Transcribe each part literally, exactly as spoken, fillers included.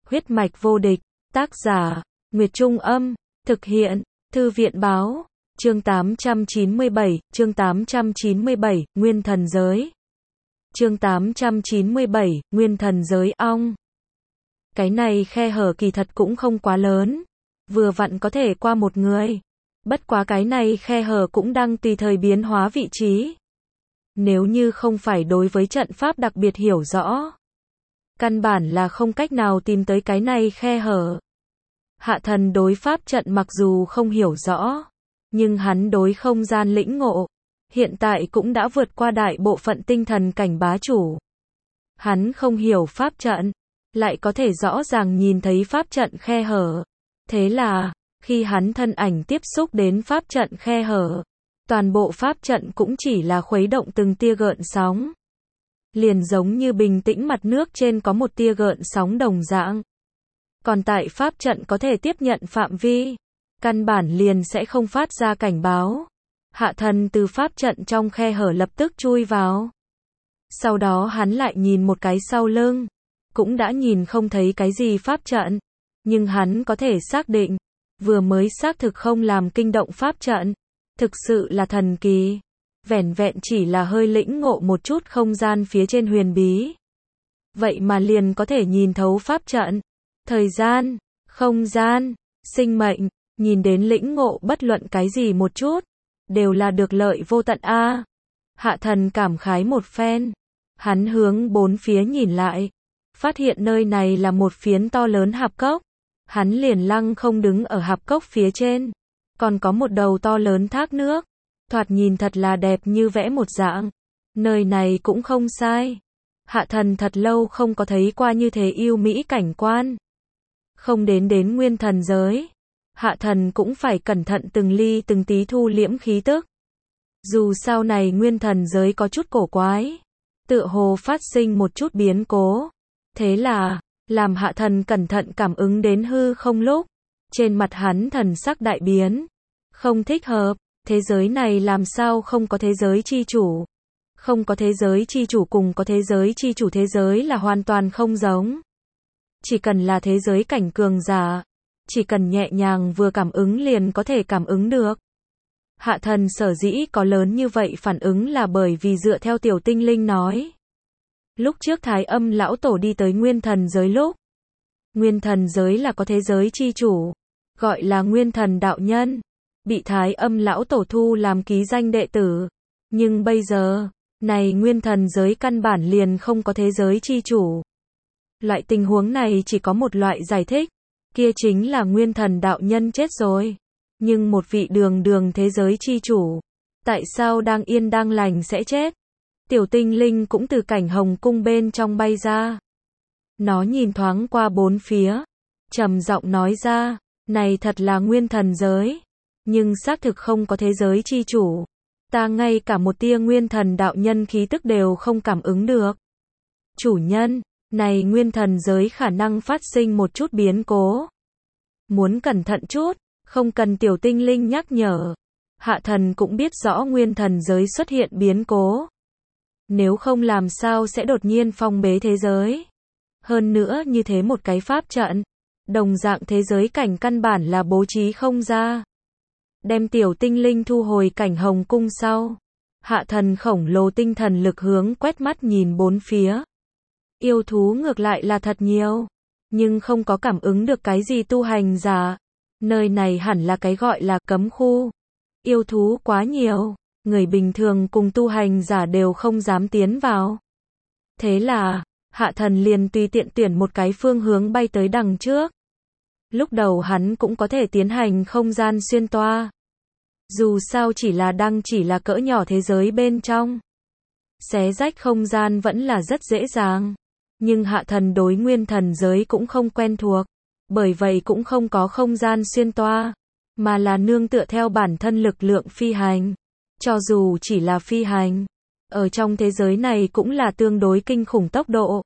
Huyết mạch vô địch, tác giả, Nguyệt Trung Âm, thực hiện, Thư viện Báo, chương tám trăm chín mươi bảy, chương tám trăm chín mươi bảy, Nguyên Thần Giới. Chương tám trăm chín mươi bảy, Nguyên Thần Giới ong. Cái này khe hở kỳ thật cũng không quá lớn, vừa vặn có thể qua một người. Bất quá cái này khe hở cũng đang tùy thời biến hóa vị trí. Nếu như không phải đối với trận pháp đặc biệt hiểu rõ, căn bản là không cách nào tìm tới cái này khe hở. Hạ Thần đối pháp trận mặc dù không hiểu rõ, nhưng hắn đối không gian lĩnh ngộ, hiện tại cũng đã vượt qua đại bộ phận tinh thần cảnh bá chủ. Hắn không hiểu pháp trận, lại có thể rõ ràng nhìn thấy pháp trận khe hở. Thế là, khi hắn thân ảnh tiếp xúc đến pháp trận khe hở, toàn bộ pháp trận cũng chỉ là khuấy động từng tia gợn sóng. Liền giống như bình tĩnh mặt nước trên có một tia gợn sóng đồng dạng. Còn tại pháp trận có thể tiếp nhận phạm vi, căn bản liền sẽ không phát ra cảnh báo. Hạ Thần từ pháp trận trong khe hở lập tức chui vào. Sau đó hắn lại nhìn một cái sau lưng, cũng đã nhìn không thấy cái gì pháp trận, nhưng hắn có thể xác định, vừa mới xác thực không làm kinh động pháp trận, thực sự là thần kỳ. Vẻn vẹn chỉ là hơi lĩnh ngộ một chút không gian phía trên huyền bí, vậy mà liền có thể nhìn thấu pháp trận, thời gian, không gian, sinh mệnh, nhìn đến lĩnh ngộ bất luận cái gì một chút, đều là được lợi vô tận a. À, Hạ Thần cảm khái một phen, hắn hướng bốn phía nhìn lại, phát hiện nơi này là một phiến to lớn hạp cốc, hắn liền lăng không đứng ở hạp cốc phía trên, còn có một đầu to lớn thác nước, thoạt nhìn thật là đẹp như vẽ một dạng. Nơi này cũng không sai. Hạ Thần thật lâu không có thấy qua như thế yêu mỹ cảnh quan. Không đến đến Nguyên Thần Giới, Hạ Thần cũng phải cẩn thận từng ly từng tí thu liễm khí tức. Dù sau này Nguyên Thần Giới có chút cổ quái, tựa hồ phát sinh một chút biến cố. Thế là, làm Hạ Thần cẩn thận cảm ứng đến hư không lúc, trên mặt hắn thần sắc đại biến. Không thích hợp. Thế giới này làm sao không có thế giới chi chủ? Không có thế giới chi chủ cùng có thế giới chi chủ thế giới là hoàn toàn không giống. Chỉ cần là thế giới cảnh cường giả, chỉ cần nhẹ nhàng vừa cảm ứng liền có thể cảm ứng được. Hạ Thần sở dĩ có lớn như vậy phản ứng là bởi vì dựa theo Tiểu Tinh Linh nói. Lúc trước Thái Âm lão tổ đi tới Nguyên Thần Giới lúc, Nguyên Thần Giới là có thế giới chi chủ, gọi là Nguyên Thần đạo nhân, bị Thái Âm lão tổ thu làm ký danh đệ tử. Nhưng bây giờ, này Nguyên Thần Giới căn bản liền không có thế giới chi chủ. Loại tình huống này chỉ có một loại giải thích, kia chính là Nguyên Thần đạo nhân chết rồi. Nhưng một vị đường đường thế giới chi chủ, tại sao đang yên đang lành sẽ chết? Tiểu Tinh Linh cũng từ cảnh hồng cung bên trong bay ra. Nó nhìn thoáng qua bốn phía, trầm giọng nói ra, này thật là Nguyên Thần Giới, nhưng xác thực không có thế giới chi chủ. Ta ngay cả một tia Nguyên Thần đạo nhân khí tức đều không cảm ứng được. Chủ nhân, này Nguyên Thần Giới khả năng phát sinh một chút biến cố. Muốn cẩn thận chút, không cần Tiểu Tinh Linh nhắc nhở. Hạ Thần cũng biết rõ Nguyên Thần Giới xuất hiện biến cố. Nếu không làm sao sẽ đột nhiên phong bế thế giới. Hơn nữa như thế một cái pháp trận, đồng dạng thế giới cảnh căn bản là bố trí không ra. Đem Tiểu Tinh Linh thu hồi cảnh hồng cung sau, Hạ Thần khổng lồ tinh thần lực hướng quét mắt nhìn bốn phía. Yêu thú ngược lại là thật nhiều, nhưng không có cảm ứng được cái gì tu hành giả. Nơi này hẳn là cái gọi là cấm khu. Yêu thú quá nhiều, người bình thường cùng tu hành giả đều không dám tiến vào. Thế là, Hạ Thần liền tùy tiện tuyển một cái phương hướng bay tới đằng trước. Lúc đầu hắn cũng có thể tiến hành không gian xuyên toa. Dù sao chỉ là đang chỉ là cỡ nhỏ thế giới bên trong. Xé rách không gian vẫn là rất dễ dàng. Nhưng Hạ Thần đối Nguyên Thần Giới cũng không quen thuộc. Bởi vậy cũng không có không gian xuyên toa. Mà là nương tựa theo bản thân lực lượng phi hành. Cho dù chỉ là phi hành, ở trong thế giới này cũng là tương đối kinh khủng tốc độ.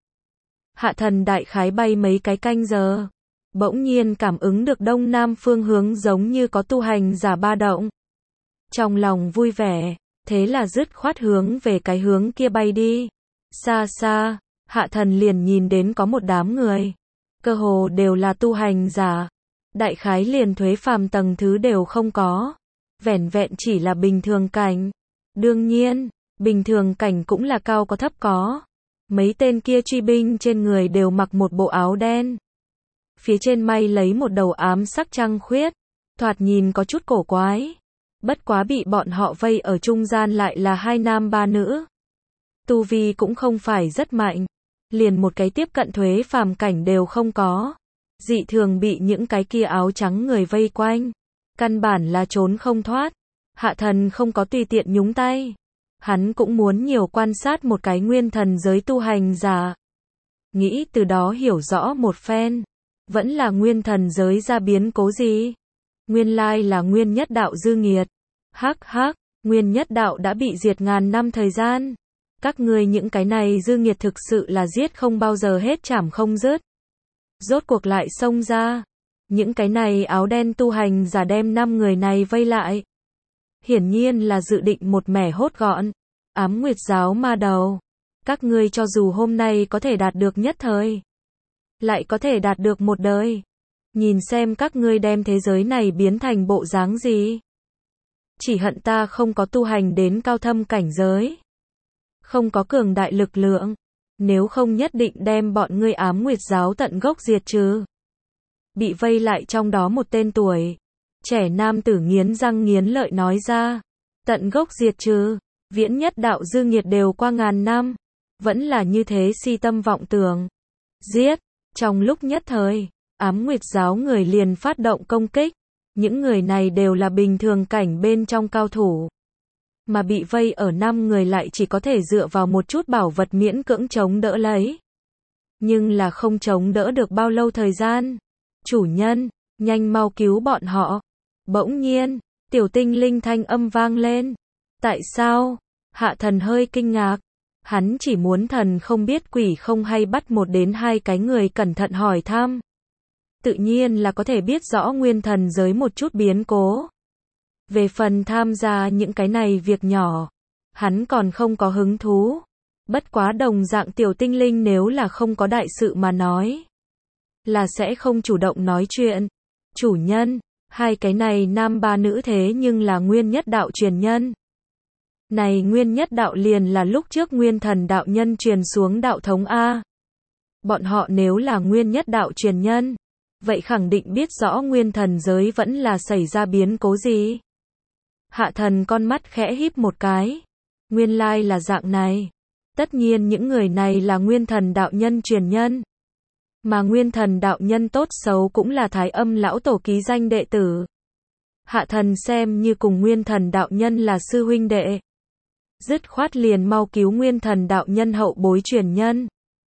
Hạ Thần đại khái bay mấy cái canh giờ. Bỗng nhiên cảm ứng được đông nam phương hướng giống như có tu hành giả ba động. Trong lòng vui vẻ, thế là dứt khoát hướng về cái hướng kia bay đi. Xa xa, Hạ Thần liền nhìn đến có một đám người. cơ hồ đều là tu hành giả. Đại khái liền thuế phàm tầng thứ đều không có. Vẻn vẹn chỉ là bình thường cảnh. Đương nhiên, bình thường cảnh cũng là cao có thấp có. Mấy tên kia truy binh trên người đều mặc một bộ áo đen. Phía trên may lấy một đầu ám sắc trăng khuyết. Thoạt nhìn có chút cổ quái. Bất quá bị bọn họ vây ở trung gian lại là hai nam ba nữ. Tu vi cũng không phải rất mạnh. Liền một cái tiếp cận thuế phàm cảnh đều không có. Dị thường bị những cái kia áo trắng người vây quanh. Căn bản là trốn không thoát. Hạ thần không có tùy tiện nhúng tay. Hắn cũng muốn nhiều quan sát một cái nguyên thần giới tu hành giả. Nghĩ từ đó hiểu rõ một phen. Vẫn là nguyên thần giới ra biến cố gì? Nguyên lai là nguyên nhất đạo dư nghiệt. Hắc hắc, nguyên nhất đạo đã bị diệt ngàn năm thời gian. Các ngươi những cái này dư nghiệt thực sự là giết không bao giờ hết chảm không dứt. Rốt cuộc lại xông ra. Những cái này áo đen tu hành giả đem năm người này vây lại. Hiển nhiên là dự định một mẻ hốt gọn. Ám Nguyệt giáo ma đầu. Các ngươi cho dù hôm nay có thể đạt được nhất thời. Lại có thể đạt được một đời. Nhìn xem các ngươi đem thế giới này biến thành bộ dáng gì. Chỉ hận ta không có tu hành đến cao thâm cảnh giới. Không có cường đại lực lượng. Nếu không nhất định đem bọn ngươi Ám Nguyệt giáo tận gốc diệt trừ. Bị vây lại trong đó một tên tuổi. Trẻ nam tử nghiến răng nghiến lợi nói ra. Tận gốc diệt trừ. Viễn nhất đạo dư nghiệt đều qua ngàn năm. Vẫn là như thế si tâm vọng tưởng. Giết. Trong lúc nhất thời, Ám Nguyệt giáo người liền phát động công kích. Những người này đều là bình thường cảnh bên trong cao thủ. Mà bị vây ở năm người lại chỉ có thể dựa vào một chút bảo vật miễn cưỡng chống đỡ lấy. Nhưng là không chống đỡ được bao lâu thời gian. Chủ nhân, nhanh mau cứu bọn họ. Bỗng nhiên, tiểu tinh linh thanh âm vang lên. Tại sao? Hạ thần hơi kinh ngạc. Hắn chỉ muốn thần không biết quỷ không hay bắt một đến hai cái người cẩn thận hỏi thăm. Tự nhiên là có thể biết rõ nguyên thần giới một chút biến cố. Về phần tham gia những cái này việc nhỏ, hắn còn không có hứng thú. Bất quá đồng dạng tiểu tinh linh nếu là không có đại sự mà nói, là sẽ không chủ động nói chuyện. Chủ nhân, hai cái này nam ba nữ thế nhưng là nguyên nhất đạo truyền nhân. Này nguyên nhất đạo liền là lúc trước nguyên thần đạo nhân truyền xuống đạo thống A. Bọn họ nếu là nguyên nhất đạo truyền nhân, vậy khẳng định biết rõ nguyên thần giới vẫn là xảy ra biến cố gì. Hạ thần con mắt khẽ híp một cái. Nguyên lai là dạng này. Tất nhiên những người này là nguyên thần đạo nhân truyền nhân. Mà nguyên thần đạo nhân tốt xấu cũng là Thái Âm lão tổ ký danh đệ tử. Hạ thần xem như cùng nguyên thần đạo nhân là sư huynh đệ. Dứt khoát liền mau cứu nguyên thần đạo nhân hậu bối truyền nhân.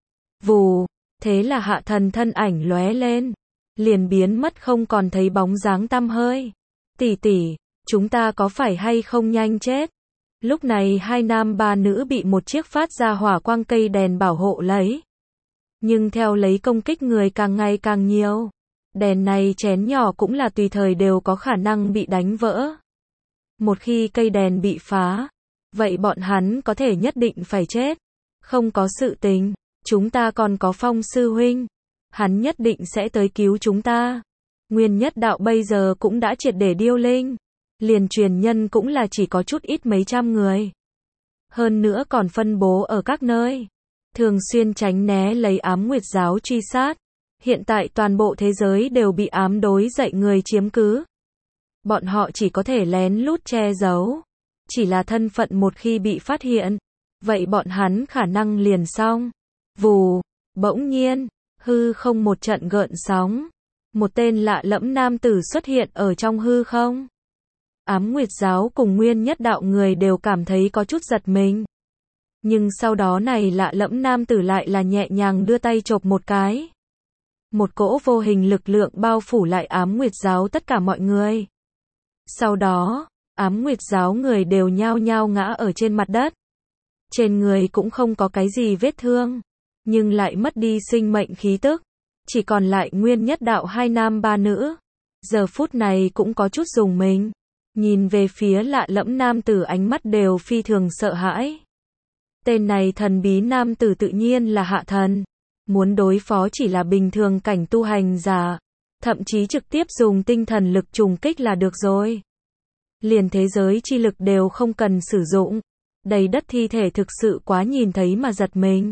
Vù, thế là hạ thần thân ảnh lóe lên. Liền biến mất không còn thấy bóng dáng tăm hơi. Tỷ tỷ, chúng ta có phải hay không nhanh chết? Lúc này hai nam ba nữ bị một chiếc phát ra hỏa quang cây đèn bảo hộ lấy. Nhưng theo lấy công kích người càng ngày càng nhiều. Đèn này chén nhỏ cũng là tùy thời đều có khả năng bị đánh vỡ. Một khi cây đèn bị phá, vậy bọn hắn có thể nhất định phải chết. Không có sự tình, chúng ta còn có Phong sư huynh. Hắn nhất định sẽ tới cứu chúng ta. Nguyên nhất đạo bây giờ cũng đã triệt để điêu linh. Liền truyền nhân cũng là chỉ có chút ít mấy trăm người. Hơn nữa còn phân bố ở các nơi. Thường xuyên tránh né lấy Ám Nguyệt giáo truy sát. Hiện tại toàn bộ thế giới đều bị ám đối dậy người chiếm cứ. Bọn họ chỉ có thể lén lút che giấu. Chỉ là thân phận một khi bị phát hiện, vậy bọn hắn khả năng liền xong. Vù, bỗng nhiên, hư không một trận gợn sóng. Một tên lạ lẫm nam tử xuất hiện ở trong hư không. Ám Nguyệt giáo cùng nguyên nhất đạo người đều cảm thấy có chút giật mình. Nhưng sau đó này lạ lẫm nam tử lại là nhẹ nhàng đưa tay chộp một cái. Một cỗ vô hình lực lượng bao phủ lại Ám Nguyệt giáo tất cả mọi người. Sau đó, Ám Nguyệt giáo người đều nhao nhao ngã ở trên mặt đất. Trên người cũng không có cái gì vết thương, nhưng lại mất đi sinh mệnh khí tức. Chỉ còn lại nguyên nhất đạo hai nam ba nữ. Giờ phút này cũng có chút rùng mình. Nhìn về phía lạ lẫm nam tử ánh mắt đều phi thường sợ hãi. Tên này thần bí nam tử tự nhiên là Hạ thần. Muốn đối phó chỉ là bình thường cảnh tu hành giả, thậm chí trực tiếp dùng tinh thần lực trùng kích là được rồi. Liền thế giới chi lực đều không cần sử dụng. Đầy đất thi thể thực sự quá nhìn thấy mà giật mình.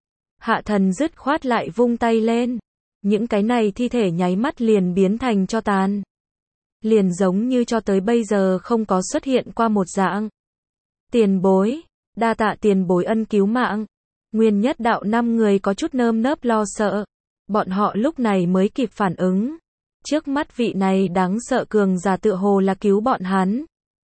Hạ thần dứt khoát lại vung tay lên. Những cái này thi thể nháy mắt liền biến thành tro tàn. Liền giống như cho tới bây giờ không có xuất hiện qua một dạng. Tiền bối, đa tạ tiền bối ân cứu mạng. Nguyên nhất đạo năm người có chút nơm nớp lo sợ. Bọn họ lúc này mới kịp phản ứng. Trước mắt vị này đáng sợ cường giả tựa hồ là cứu bọn hắn.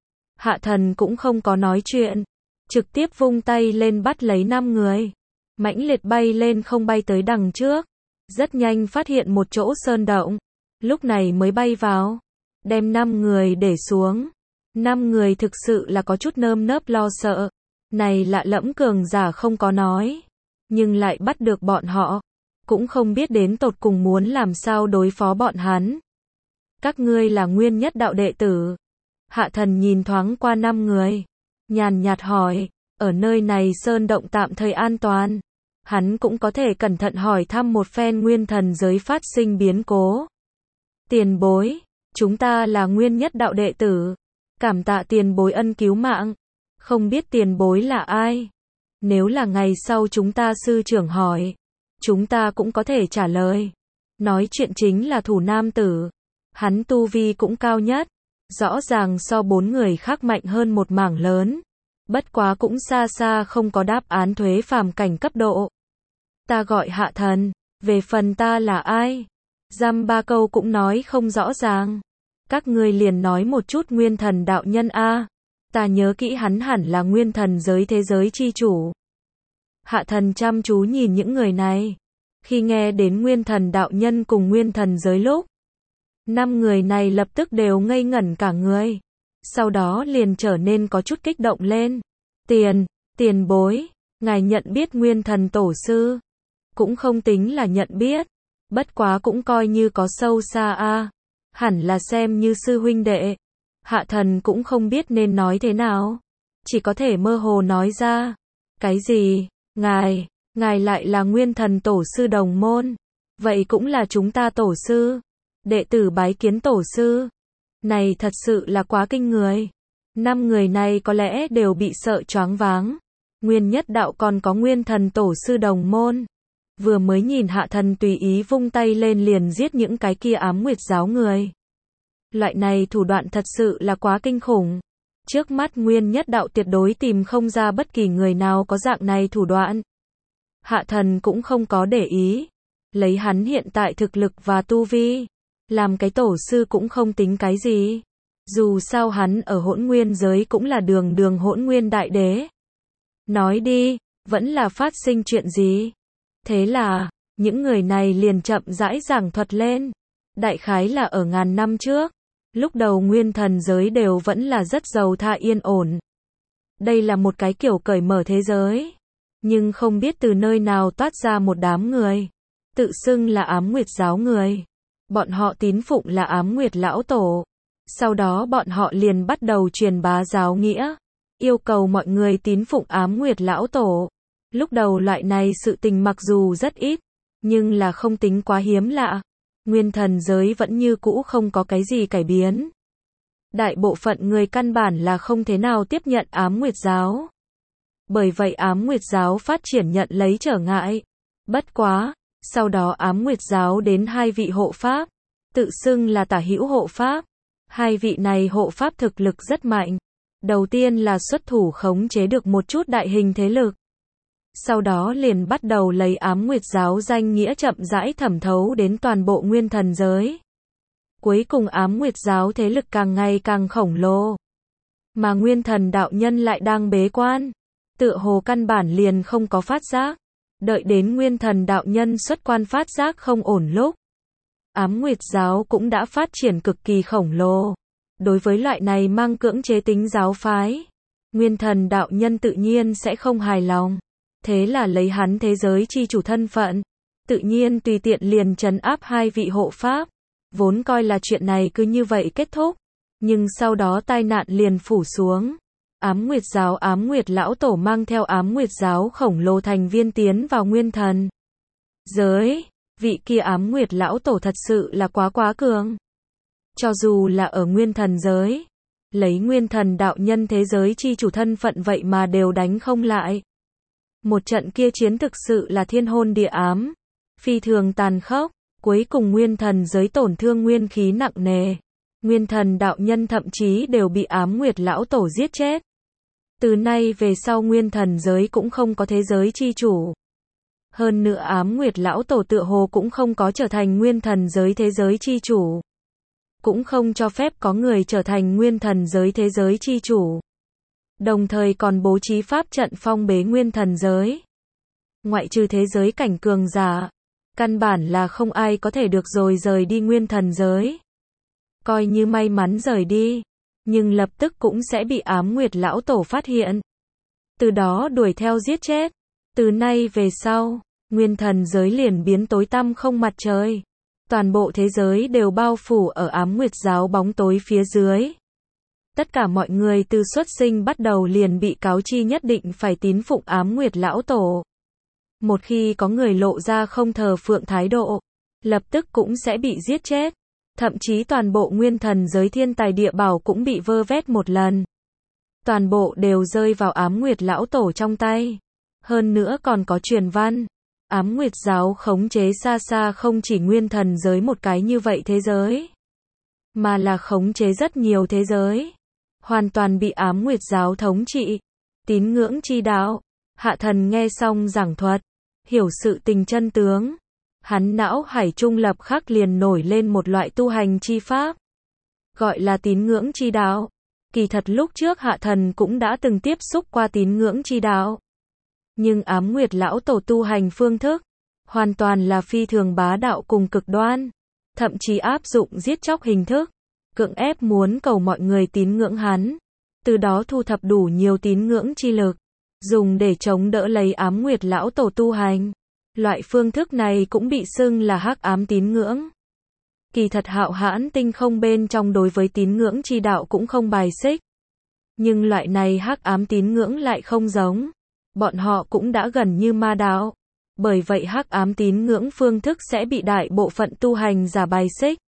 Hạ thần cũng không có nói chuyện. Trực tiếp vung tay lên bắt lấy năm người. Mãnh liệt bay lên không bay tới đằng trước. Rất nhanh phát hiện một chỗ sơn động. Lúc này mới bay vào. Đem năm người để xuống. Năm người thực sự là có chút nơm nớp lo sợ. Này lạ lẫm cường giả không có nói. Nhưng lại bắt được bọn họ. Cũng không biết đến tột cùng muốn làm sao đối phó bọn hắn. Các ngươi là nguyên nhất đạo đệ tử. Hạ thần nhìn thoáng qua năm người. Nhàn nhạt hỏi. Ở nơi này sơn động tạm thời an toàn. Hắn cũng có thể cẩn thận hỏi thăm một phen nguyên thần giới phát sinh biến cố. Tiền bối. Chúng ta là nguyên nhất đạo đệ tử. Cảm tạ tiền bối ân cứu mạng. Không biết tiền bối là ai. Nếu là ngày sau chúng ta sư trưởng hỏi. Chúng ta cũng có thể trả lời. Nói chuyện chính là thủ nam tử. Hắn tu vi cũng cao nhất. Rõ ràng so bốn người khác mạnh hơn một mảng lớn. Bất quá cũng xa xa không có đáp án thuế phàm cảnh cấp độ. Ta gọi Hạ thần. Về phần ta là ai? Dăm ba câu cũng nói không rõ ràng. Các ngươi liền nói một chút nguyên thần đạo nhân a. Ta nhớ kỹ hắn hẳn là nguyên thần giới thế giới chi chủ. Hạ thần chăm chú nhìn những người này. Khi nghe đến nguyên thần đạo nhân cùng nguyên thần giới lúc. Năm người này lập tức đều ngây ngẩn cả người. Sau đó liền trở nên có chút kích động lên. Tiền, tiền bối, ngài nhận biết nguyên thần tổ sư. Cũng không tính là nhận biết. Bất quá cũng coi như có sâu xa a. Hẳn là xem như sư huynh đệ. Hạ thần cũng không biết nên nói thế nào. Chỉ có thể mơ hồ nói ra. Cái gì? Ngài, ngài lại là nguyên thần tổ sư đồng môn. Vậy cũng là chúng ta tổ sư. Đệ tử bái kiến tổ sư. Này thật sự là quá kinh người. Năm người này có lẽ đều bị sợ choáng váng. Nguyên nhất đạo còn có nguyên thần tổ sư đồng môn. Vừa mới nhìn hạ thần tùy ý vung tay lên liền giết những cái kia ám nguyệt giáo người. Loại này thủ đoạn thật sự là quá kinh khủng. Trước mắt nguyên nhất đạo tuyệt đối tìm không ra bất kỳ người nào có dạng này thủ đoạn. Hạ thần cũng không có để ý. Lấy hắn hiện tại thực lực và tu vi. Làm cái tổ sư cũng không tính cái gì. Dù sao hắn ở hỗn nguyên giới cũng là đường đường hỗn nguyên đại đế. Nói đi, vẫn là phát sinh chuyện gì? Thế là, những người này liền chậm rãi giảng thuật lên. Đại khái là ở ngàn năm trước. Lúc đầu nguyên thần giới đều vẫn là rất giàu tha yên ổn. Đây là một cái kiểu cởi mở thế giới. Nhưng không biết từ nơi nào toát ra một đám người. Tự xưng là ám nguyệt giáo người. Bọn họ tín phụng là ám nguyệt lão tổ. Sau đó bọn họ liền bắt đầu truyền bá giáo nghĩa. Yêu cầu mọi người tín phụng ám nguyệt lão tổ. Lúc đầu loại này sự tình mặc dù rất ít. Nhưng là không tính quá hiếm lạ. Nguyên thần giới vẫn như cũ không có cái gì cải biến. Đại bộ phận người căn bản là không thế nào tiếp nhận ám nguyệt giáo. Bởi vậy ám nguyệt giáo phát triển nhận lấy trở ngại. Bất quá, sau đó ám nguyệt giáo đến hai vị hộ pháp. Tự xưng là tả hữu hộ pháp. Hai vị này hộ pháp thực lực rất mạnh. Đầu tiên là xuất thủ khống chế được một chút đại hình thế lực. Sau đó liền bắt đầu lấy ám nguyệt giáo danh nghĩa chậm rãi thẩm thấu đến toàn bộ nguyên thần giới. Cuối cùng ám nguyệt giáo thế lực càng ngày càng khổng lồ. Mà nguyên thần đạo nhân lại đang bế quan. Tựa hồ căn bản liền không có phát giác. Đợi đến nguyên thần đạo nhân xuất quan phát giác không ổn lúc. Ám nguyệt giáo cũng đã phát triển cực kỳ khổng lồ. Đối với loại này mang cưỡng chế tính giáo phái. Nguyên thần đạo nhân tự nhiên sẽ không hài lòng. Thế là lấy hắn thế giới chi chủ thân phận. Tự nhiên tùy tiện liền trấn áp hai vị hộ pháp. Vốn coi là chuyện này cứ như vậy kết thúc. Nhưng sau đó tai nạn liền phủ xuống. Ám nguyệt giáo ám nguyệt lão tổ mang theo ám nguyệt giáo khổng lồ thành viên tiến vào nguyên thần. giới. Vị kia ám nguyệt lão tổ thật sự là quá quá cường. Cho dù là ở nguyên thần giới, lấy nguyên thần đạo nhân thế giới chi chủ thân phận vậy mà đều đánh không lại. Một trận kia chiến thực sự là thiên hôn địa ám, phi thường tàn khốc, cuối cùng nguyên thần giới tổn thương nguyên khí nặng nề. Nguyên thần đạo nhân thậm chí đều bị ám nguyệt lão tổ giết chết. Từ nay về sau nguyên thần giới cũng không có thế giới chi chủ. Hơn nữa ám nguyệt lão tổ tựa hồ cũng không có trở thành nguyên thần giới thế giới chi chủ. Cũng không cho phép có người trở thành nguyên thần giới thế giới chi chủ. Đồng thời còn bố trí pháp trận phong bế nguyên thần giới. Ngoại trừ thế giới cảnh cường giả, căn bản là không ai có thể được rồi rời đi nguyên thần giới. Coi như may mắn rời đi, nhưng lập tức cũng sẽ bị ám nguyệt lão tổ phát hiện. Từ đó đuổi theo giết chết. Từ nay về sau, nguyên thần giới liền biến tối tăm không mặt trời. Toàn bộ thế giới đều bao phủ ở ám nguyệt giáo bóng tối phía dưới. Tất cả mọi người từ xuất sinh bắt đầu liền bị cáo chi nhất định phải tín phụng ám nguyệt lão tổ. Một khi có người lộ ra không thờ phượng thái độ, lập tức cũng sẽ bị giết chết. Thậm chí toàn bộ nguyên thần giới thiên tài địa bảo cũng bị vơ vét một lần. Toàn bộ đều rơi vào ám nguyệt lão tổ trong tay. Hơn nữa còn có truyền văn. Ám nguyệt giáo khống chế xa xa không chỉ nguyên thần giới một cái như vậy thế giới, mà là khống chế rất nhiều thế giới. Hoàn toàn bị ám nguyệt giáo thống trị. Tín ngưỡng chi đạo. Hạ thần nghe xong giảng thuật, hiểu sự tình chân tướng. Hắn não hải trung lập khắc liền nổi lên một loại tu hành chi pháp. Gọi là tín ngưỡng chi đạo. Kỳ thật lúc trước hạ thần cũng đã từng tiếp xúc qua tín ngưỡng chi đạo. Nhưng ám nguyệt lão tổ tu hành phương thức, hoàn toàn là phi thường bá đạo cùng cực đoan. Thậm chí áp dụng giết chóc hình thức, cưỡng ép muốn cầu mọi người tín ngưỡng hắn. Từ đó thu thập đủ nhiều tín ngưỡng chi lực, dùng để chống đỡ lấy ám nguyệt lão tổ tu hành. Loại phương thức này cũng bị xưng là hắc ám tín ngưỡng. Kỳ thật hạo hãn tinh không bên trong đối với tín ngưỡng chi đạo cũng không bài xích. Nhưng loại này hắc ám tín ngưỡng lại không giống. Bọn họ cũng đã gần như ma đạo. Bởi vậy hắc ám tín ngưỡng phương thức sẽ bị đại bộ phận tu hành giả bài xích.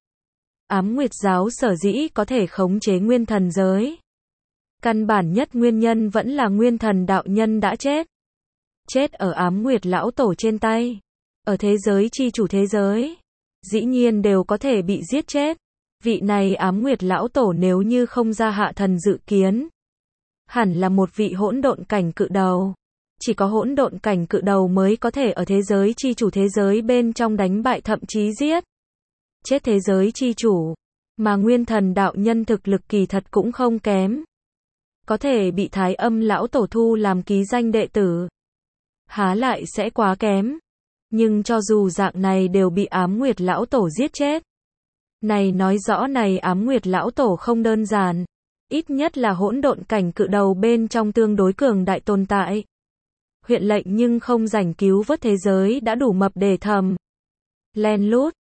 Ám nguyệt giáo sở dĩ có thể khống chế nguyên thần giới. Căn bản nhất nguyên nhân vẫn là nguyên thần đạo nhân đã chết. Chết ở ám nguyệt lão tổ trên tay. Ở thế giới chi chủ thế giới, dĩ nhiên đều có thể bị giết chết. Vị này ám nguyệt lão tổ nếu như không ra hạ thần dự kiến, hẳn là một vị hỗn độn cảnh cự đầu. Chỉ có hỗn độn cảnh cự đầu mới có thể ở thế giới chi chủ thế giới bên trong đánh bại thậm chí giết chết thế giới chi chủ. Mà nguyên thần đạo nhân thực lực kỳ thật cũng không kém. Có thể bị thái âm lão tổ thu làm ký danh đệ tử. Há lại sẽ quá kém. Nhưng cho dù dạng này đều bị ám nguyệt lão tổ giết chết. Này nói rõ này ám nguyệt lão tổ không đơn giản. Ít nhất là hỗn độn cảnh cự đầu bên trong tương đối cường đại tồn tại. Huyện lệnh nhưng không rảnh cứu vớt thế giới đã đủ mập để thầm. Len lút,